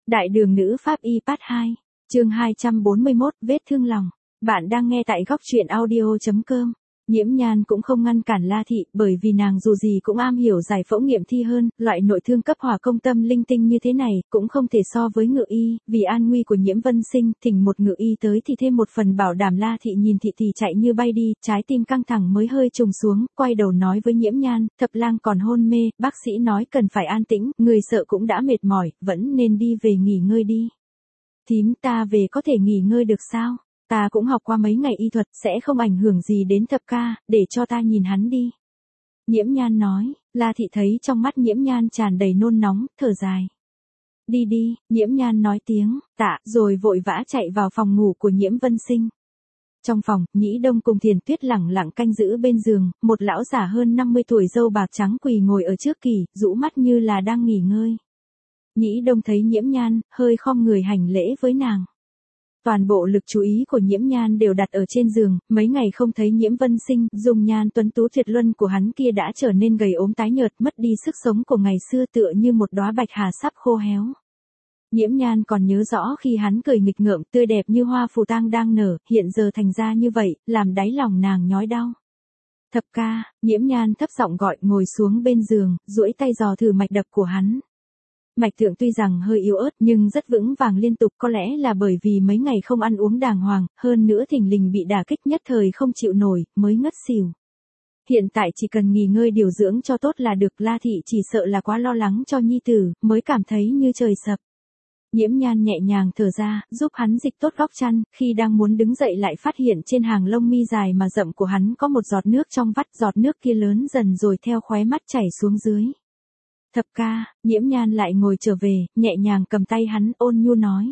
Đại đường nữ pháp y part 2, chương 241, vết thương lòng. Bạn đang nghe tại góc truyện audio.com. Nhiễm Nhan cũng không ngăn cản La Thị, bởi vì nàng dù gì cũng am hiểu giải phẫu nghiệm thi hơn, loại nội thương cấp hỏa công tâm linh tinh như thế này, cũng không thể so với Ngự Y, vì an nguy của Nhiễm Vân Sinh, thỉnh một Ngự Y tới thì thêm một phần bảo đảm. La Thị nhìn Thị chạy như bay đi, trái tim căng thẳng mới hơi trùng xuống, quay đầu nói với Nhiễm Nhan, Thập lang còn hôn mê, bác sĩ nói cần phải an tĩnh, người sợ cũng đã mệt mỏi, vẫn nên đi về nghỉ ngơi đi. Thím, ta về có thể nghỉ ngơi được sao? Ta cũng học qua mấy ngày y thuật, sẽ không ảnh hưởng gì đến Thập ca, để cho ta nhìn hắn đi. Nhiễm Nhan nói. La Thị thấy trong mắt Nhiễm Nhan tràn đầy nôn nóng, thở dài. Đi đi, Nhiễm Nhan nói tiếng, tạ, rồi vội vã chạy vào phòng ngủ của Nhiễm Vân Sinh. Trong phòng, Nhĩ Đông cùng Thiền Tuyết lẳng lặng canh giữ bên giường, một lão già hơn 50 tuổi râu bạc trắng quỳ ngồi ở trước kỳ, rũ mắt như là đang nghỉ ngơi. Nhĩ Đông thấy Nhiễm Nhan, hơi khom người hành lễ với nàng. Toàn bộ lực chú ý của Nhiễm Nhan đều đặt ở trên giường, mấy ngày không thấy Nhiễm Vân Sinh, dung nhan tuấn tú tuyệt luân của hắn kia đã trở nên gầy ốm tái nhợt, mất đi sức sống của ngày xưa, tựa như một đóa bạch hà sắp khô héo. Nhiễm Nhan còn nhớ rõ khi hắn cười nghịch ngợm tươi đẹp như hoa phù tang đang nở, hiện giờ thành ra như vậy, làm đáy lòng nàng nhói đau. Thập ca, Nhiễm Nhan thấp giọng gọi, ngồi xuống bên giường, duỗi tay dò thử mạch đập của hắn. Mạch tượng tuy rằng hơi yếu ớt nhưng rất vững vàng liên tục, có lẽ là bởi vì mấy ngày không ăn uống đàng hoàng, hơn nữa thình lình bị đả kích nhất thời không chịu nổi, mới ngất xỉu. Hiện tại chỉ cần nghỉ ngơi điều dưỡng cho tốt là được. La Thị chỉ sợ là quá lo lắng cho nhi tử, mới cảm thấy như trời sập. Nhiễm Nhan nhẹ nhàng thở ra, giúp hắn dịch tốt góc chăn, khi đang muốn đứng dậy lại phát hiện trên hàng lông mi dài mà rậm của hắn có một giọt nước trong vắt, giọt nước kia lớn dần rồi theo khóe mắt chảy xuống dưới. Thập ca, Nhiễm Nhan lại ngồi trở về, nhẹ nhàng cầm tay hắn, ôn nhu nói.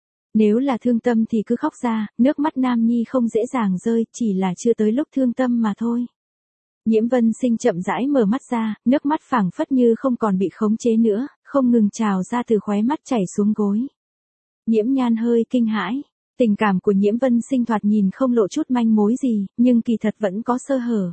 Nếu là thương tâm thì cứ khóc ra, nước mắt nam nhi không dễ dàng rơi, chỉ là chưa tới lúc thương tâm mà thôi. Nhiễm Vân Sinh chậm rãi mở mắt ra, nước mắt phảng phất như không còn bị khống chế nữa, không ngừng trào ra từ khóe mắt chảy xuống gối. Nhiễm Nhan hơi kinh hãi, tình cảm của Nhiễm Vân Sinh thoạt nhìn không lộ chút manh mối gì, nhưng kỳ thật vẫn có sơ hở.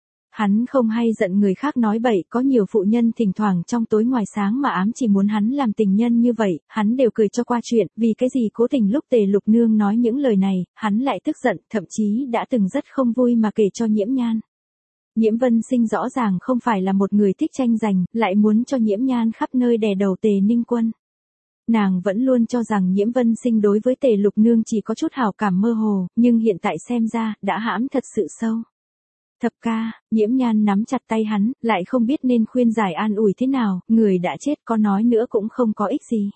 Hắn không hay giận người khác nói bậy, có nhiều phụ nhân thỉnh thoảng trong tối ngoài sáng mà ám chỉ muốn hắn làm tình nhân như vậy, hắn đều cười cho qua chuyện, vì cái gì cố tình lúc Tề Lục Nương nói những lời này, hắn lại tức giận, thậm chí đã từng rất không vui mà kể cho Nhiễm Nhan. Nhiễm Vân Sinh rõ ràng không phải là một người thích tranh giành, lại muốn cho Nhiễm Nhan khắp nơi đè đầu Tề Ninh Quân. Nàng vẫn luôn cho rằng Nhiễm Vân Sinh đối với Tề Lục Nương chỉ có chút hảo cảm mơ hồ, nhưng hiện tại xem ra, đã hãm thật sự sâu. Thập ca, Nhiễm Nhan nắm chặt tay hắn, lại không biết nên khuyên giải an ủi thế nào, người đã chết có nói nữa cũng không có ích gì.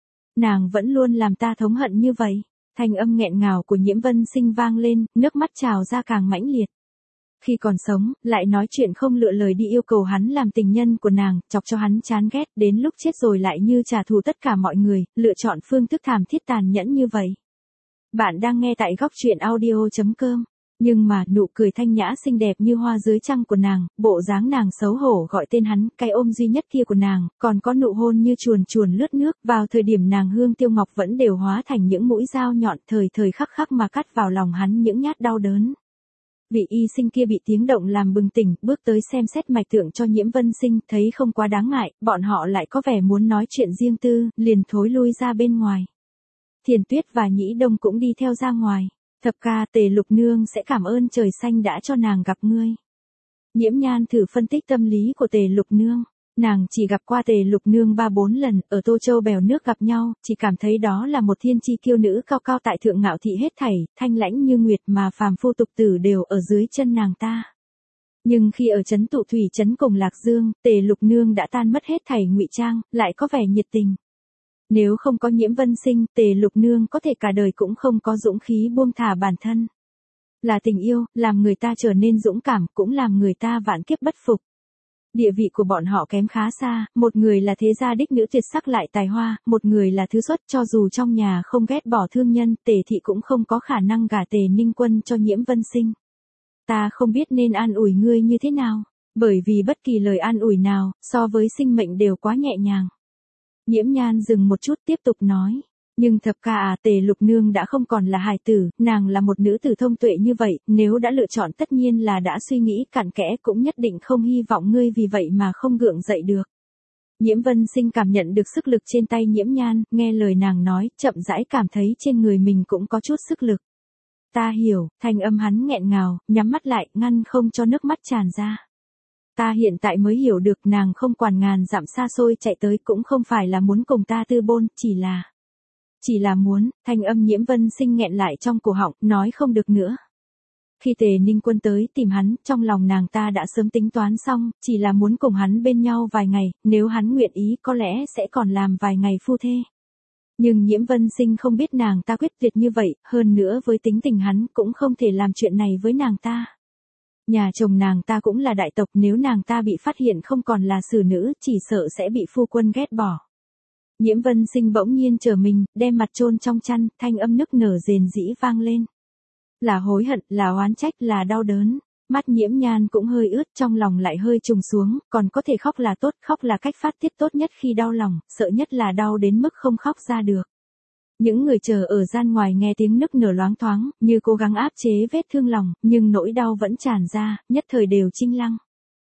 Nàng vẫn luôn làm ta thống hận như vậy. Thanh âm nghẹn ngào của Nhiễm Vân Sinh vang lên, nước mắt trào ra càng mãnh liệt. Khi còn sống, lại nói chuyện không lựa lời đi yêu cầu hắn làm tình nhân của nàng, chọc cho hắn chán ghét, đến lúc chết rồi lại như trả thù tất cả mọi người, lựa chọn phương thức thảm thiết tàn nhẫn như vậy. Bạn đang nghe tại góc truyện audio.com. Nhưng mà, nụ cười thanh nhã xinh đẹp như hoa dưới trăng của nàng, bộ dáng nàng xấu hổ gọi tên hắn, cái ôm duy nhất kia của nàng, còn có nụ hôn như chuồn chuồn lướt nước, vào thời điểm nàng hương tiêu ngọc vẫn đều hóa thành những mũi dao nhọn, thời thời khắc khắc mà cắt vào lòng hắn những nhát đau đớn. Vị y sinh kia bị tiếng động làm bừng tỉnh, bước tới xem xét mạch tượng cho Nhiễm Vân Sinh, thấy không quá đáng ngại, bọn họ lại có vẻ muốn nói chuyện riêng tư, liền thối lui ra bên ngoài. Thiền Tuyết và Nhĩ Đông cũng đi theo ra ngoài. Thập ca, Tề Lục Nương sẽ cảm ơn trời xanh đã cho nàng gặp ngươi. Nhiễm Nhan thử phân tích tâm lý của Tề Lục Nương. Nàng chỉ gặp qua Tề Lục Nương 3-4 lần, ở Tô Châu bèo nước gặp nhau, chỉ cảm thấy đó là một thiên chi kiêu nữ cao cao tại thượng ngạo thị hết thảy, thanh lãnh như nguyệt mà phàm phu tục tử đều ở dưới chân nàng ta. Nhưng khi ở trấn Tụ Thủy trấn cùng Lạc Dương, Tề Lục Nương đã tan mất hết thảy ngụy trang, lại có vẻ nhiệt tình. Nếu không có Nhiễm Vân Sinh, Tề Lục Nương có thể cả đời cũng không có dũng khí buông thả bản thân. Là tình yêu, làm người ta trở nên dũng cảm, cũng làm người ta vạn kiếp bất phục. Địa vị của bọn họ kém khá xa, một người là thế gia đích nữ tuyệt sắc lại tài hoa, một người là thứ xuất, cho dù trong nhà không ghét bỏ thương nhân, Tề thị cũng không có khả năng gả Tề Ninh Quân cho Nhiễm Vân Sinh. Ta không biết nên an ủi ngươi như thế nào, bởi vì bất kỳ lời an ủi nào, so với sinh mệnh đều quá nhẹ nhàng. Nhiễm Nhan dừng một chút tiếp tục nói. Nhưng thập ca à, Tề Lục Nương đã không còn là hài tử, nàng là một nữ tử thông tuệ như vậy, nếu đã lựa chọn tất nhiên là đã suy nghĩ cặn kẽ, cũng nhất định không hy vọng ngươi vì vậy mà không gượng dậy được. Nhiễm Vân Sinh cảm nhận được sức lực trên tay Nhiễm Nhan, nghe lời nàng nói, chậm rãi cảm thấy trên người mình cũng có chút sức lực. Ta hiểu, thanh âm hắn nghẹn ngào, nhắm mắt lại, ngăn không cho nước mắt tràn ra. Ta hiện tại mới hiểu được nàng không quản ngàn dặm xa xôi chạy tới cũng không phải là muốn cùng ta tư bôn, chỉ là muốn, thanh âm Nhiễm Vân Sinh nghẹn lại trong cổ họng, nói không được nữa. Khi Tề Ninh Quân tới tìm hắn, trong lòng nàng ta đã sớm tính toán xong, chỉ là muốn cùng hắn bên nhau vài ngày, nếu hắn nguyện ý có lẽ sẽ còn làm vài ngày phu thê. Nhưng Nhiễm Vân Sinh không biết nàng ta quyết tuyệt như vậy, hơn nữa với tính tình hắn cũng không thể làm chuyện này với nàng ta. Nhà chồng nàng ta cũng là đại tộc, nếu nàng ta bị phát hiện không còn là xử nữ, chỉ sợ sẽ bị phu quân ghét bỏ. Nhiễm Vân Sinh bỗng nhiên trở mình, đem mặt chôn trong chăn, thanh âm nức nở rền rĩ vang lên. Là hối hận, là oán trách, là đau đớn. Mắt Nhiễm Nhan cũng hơi ướt, trong lòng lại hơi trùng xuống, còn có thể khóc là tốt, khóc là cách phát tiết tốt nhất khi đau lòng, sợ nhất là đau đến mức không khóc ra được. Những người chờ ở gian ngoài nghe tiếng nức nở loáng thoáng, như cố gắng áp chế vết thương lòng, nhưng nỗi đau vẫn tràn ra, nhất thời đều chinh lăng.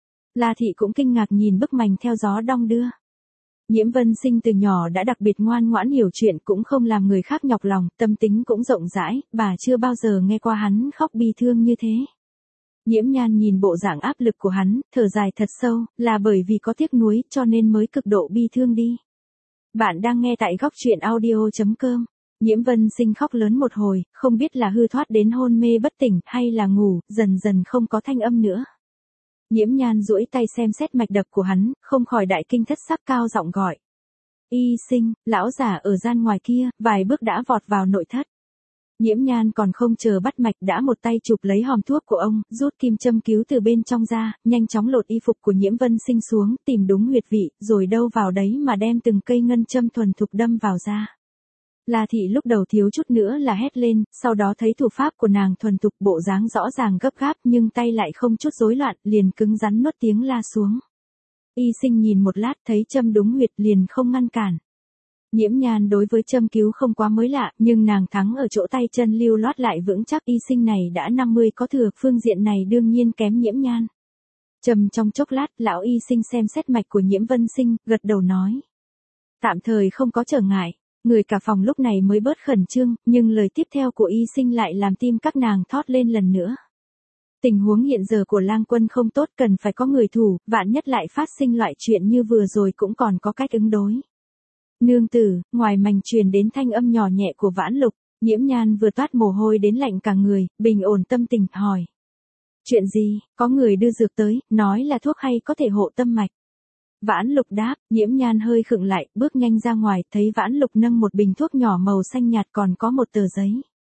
La Thị cũng kinh ngạc nhìn bức mành theo gió đong đưa. Nhiễm Vân Sinh từ nhỏ đã đặc biệt ngoan ngoãn hiểu chuyện, cũng không làm người khác nhọc lòng, tâm tính cũng rộng rãi, bà chưa bao giờ nghe qua hắn khóc bi thương như thế. Nhiễm Nhan nhìn bộ dạng áp lực của hắn, thở dài thật sâu, là bởi vì có tiếc nuối cho nên mới cực độ bi thương đi. Bạn đang nghe tại góc truyện audio.com. Nhiễm Vân Sinh khóc lớn một hồi, không biết là hư thoát đến hôn mê bất tỉnh hay là ngủ, dần dần không có thanh âm nữa. Nhiễm Nhan duỗi tay xem xét mạch đập của hắn, không khỏi đại kinh thất sắc cao giọng gọi. Y Sinh, lão giả ở gian ngoài kia, vài bước đã vọt vào nội thất. Nhiễm Nhan còn không chờ bắt mạch đã một tay chụp lấy hòm thuốc của ông, rút kim châm cứu từ bên trong ra, nhanh chóng lột y phục của Nhiễm Vân Sinh xuống, tìm đúng huyệt vị, rồi đâu vào đấy mà đem từng cây ngân châm thuần thục đâm vào da. La Thị lúc đầu thiếu chút nữa là hét lên, sau đó thấy thủ pháp của nàng thuần thục, bộ dáng rõ ràng gấp gáp nhưng tay lại không chút rối loạn, liền cứng rắn nuốt tiếng la xuống. Y Sinh nhìn một lát thấy châm đúng huyệt liền không ngăn cản. Nhiễm Nhan đối với châm cứu không quá mới lạ, nhưng nàng thắng ở chỗ tay chân lưu loát lại vững chắc. Y Sinh này đã 50 có thừa, phương diện này đương nhiên kém Nhiễm Nhan. Châm trong chốc lát, lão Y Sinh xem xét mạch của Nhiễm Vân Sinh, gật đầu nói. Tạm thời không có trở ngại. Người cả phòng lúc này mới bớt khẩn trương, nhưng lời tiếp theo của Y Sinh lại làm tim các nàng thót lên lần nữa. Tình huống hiện giờ của Lang Quân không tốt, cần phải có người thủ, vạn nhất lại phát sinh loại chuyện như vừa rồi cũng còn có cách ứng đối. Nương tử, ngoài mành truyền đến thanh âm nhỏ nhẹ của Vãn Lục, Nhiễm Nhan vừa toát mồ hôi đến lạnh cả người, bình ổn tâm tình, hỏi. Chuyện gì, có người đưa dược tới, nói là thuốc hay có thể hộ tâm mạch. Vãn Lục đáp, Nhiễm Nhan hơi khựng lại, bước nhanh ra ngoài, thấy Vãn Lục nâng một bình thuốc nhỏ màu xanh nhạt còn có một tờ giấy.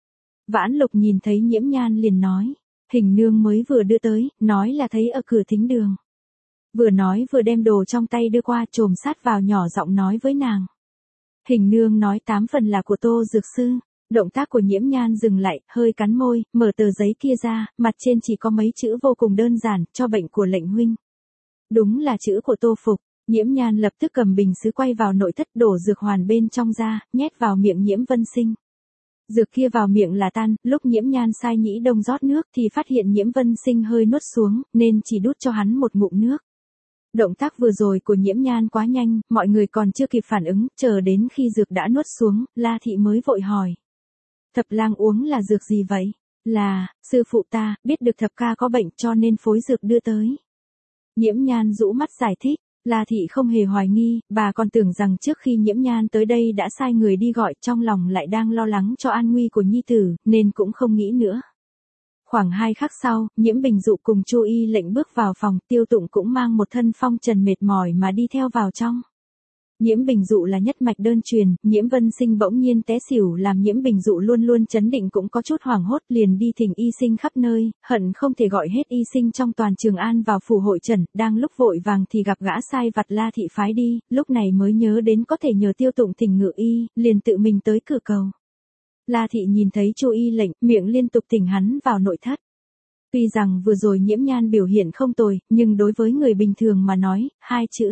Vãn Lục nhìn thấy Nhiễm Nhan liền nói, Hình nương mới vừa đưa tới, nói là thấy ở cửa thính đường. Vừa nói vừa đem đồ trong tay đưa qua, chồm sát vào nhỏ giọng nói với nàng. Hình nương nói 8 phần là của Tô Dược Sư. Động tác của Nhiễm Nhan dừng lại, hơi cắn môi, mở tờ giấy kia ra, mặt trên chỉ có mấy chữ vô cùng đơn giản, cho bệnh của lệnh huynh. Đúng là chữ của Tô Phục. Nhiễm Nhan lập tức cầm bình sứ quay vào nội thất, đổ dược hoàn bên trong ra, nhét vào miệng Nhiễm Vân Sinh. Dược kia vào miệng là tan, lúc Nhiễm Nhan sai Nhĩ Đông rót nước thì phát hiện Nhiễm Vân Sinh hơi nuốt xuống, nên chỉ đút cho hắn một ngụm nước. Động tác vừa rồi của Nhiễm Nhan quá nhanh, mọi người còn chưa kịp phản ứng, chờ đến khi dược đã nuốt xuống, La Thị mới vội hỏi. Thập lang uống là dược gì vậy? Là, sư phụ ta, biết được thập ca có bệnh cho nên phối dược đưa tới. Nhiễm Nhan rũ mắt giải thích, La Thị không hề hoài nghi, bà còn tưởng rằng trước khi Nhiễm Nhan tới đây đã sai người đi gọi, trong lòng lại đang lo lắng cho an nguy của nhi tử, nên cũng không nghĩ nữa. Khoảng 2 khắc sau, Nhiễm Bình Dụ cùng Chu Y Lệnh bước vào phòng, Tiêu Tụng cũng mang một thân phong trần mệt mỏi mà đi theo vào trong. Nhiễm Bình Dụ là nhất mạch đơn truyền, Nhiễm Vân Sinh bỗng nhiên té xỉu làm Nhiễm Bình Dụ luôn luôn chấn định cũng có chút hoảng hốt, liền đi thỉnh y sinh khắp nơi, hận không thể gọi hết y sinh trong toàn Trường An vào phủ hội trần, đang lúc vội vàng thì gặp gã sai vặt La Thị phái đi, lúc này mới nhớ đến có thể nhờ Tiêu Tụng thỉnh ngự y, liền tự mình tới cửa cầu. La Thị nhìn thấy Chu Y Lệnh, miệng liên tục thỉnh hắn vào nội thất. Tuy rằng vừa rồi Nhiễm Nhan biểu hiện không tồi, nhưng đối với người bình thường mà nói, 2 chữ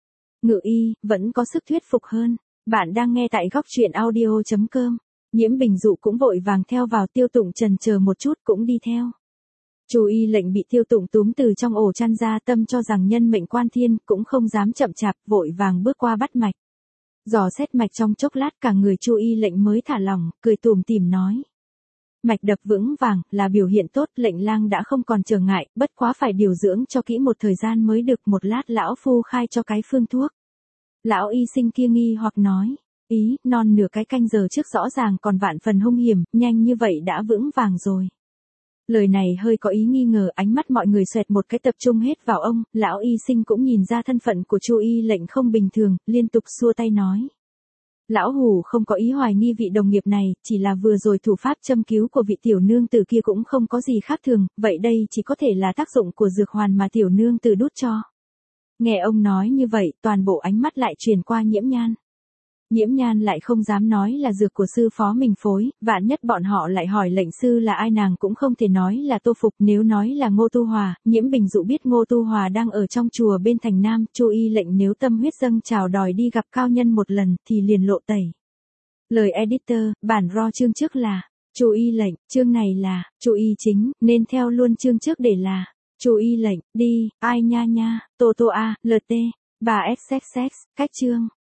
ngự y, vẫn có sức thuyết phục hơn. Bạn đang nghe tại góc truyện audio.com. Nhiễm Bình Dụ cũng vội vàng theo vào, Tiêu Tụng chần chờ một chút cũng đi theo. Chu Y lệnh bị Tiêu Tụng túm từ trong ổ chăn ra, tâm cho rằng nhân mệnh quan thiên, cũng không dám chậm chạp, vội vàng bước qua bắt mạch. Dò xét mạch trong chốc lát, cả người Chu Y lệnh mới thả lỏng, cười tủm tỉm nói. Mạch đập vững vàng, là biểu hiện tốt, lệnh lang đã không còn trở ngại, bất quá phải điều dưỡng cho kỹ một thời gian mới được, một lát lão phu khai cho cái phương thuốc. Lão y sinh kia nghi hoặc nói, ý, non nửa cái canh giờ trước rõ ràng còn vạn phần hung hiểm, nhanh như vậy đã vững vàng rồi. Lời này hơi có ý nghi ngờ, ánh mắt mọi người xoẹt một cái tập trung hết vào ông, lão y sinh cũng nhìn ra thân phận của Chu Y lệnh không bình thường, liên tục xua tay nói. Lão hủ không có ý hoài nghi vị đồng nghiệp này, chỉ là vừa rồi thủ pháp châm cứu của vị tiểu nương tử kia cũng không có gì khác thường, vậy đây chỉ có thể là tác dụng của dược hoàn mà tiểu nương tử đút cho. Nghe ông nói như vậy, toàn bộ ánh mắt lại truyền qua Nhiễm Nhan. Nhiễm Nhan lại không dám nói là dược của sư phó mình phối, vạn nhất bọn họ lại hỏi lệnh sư là ai, nàng cũng không thể nói là Tô Phục, nếu nói là Ngô Tu Hòa, Nhiễm Bình Dụ biết Ngô Tu Hòa đang ở trong chùa bên thành Nam, Chu Y lệnh nếu tâm huyết dâng trào đòi đi gặp cao nhân một lần thì liền lộ tẩy. Lời editor, bản ro chương trước là, Chu Y lệnh, chương này là, Chu Y chính, nên theo luôn chương trước để là, Chu Y lệnh, đi, ai nha nha, Tô Tô A, LT, bà XXX, cách chương.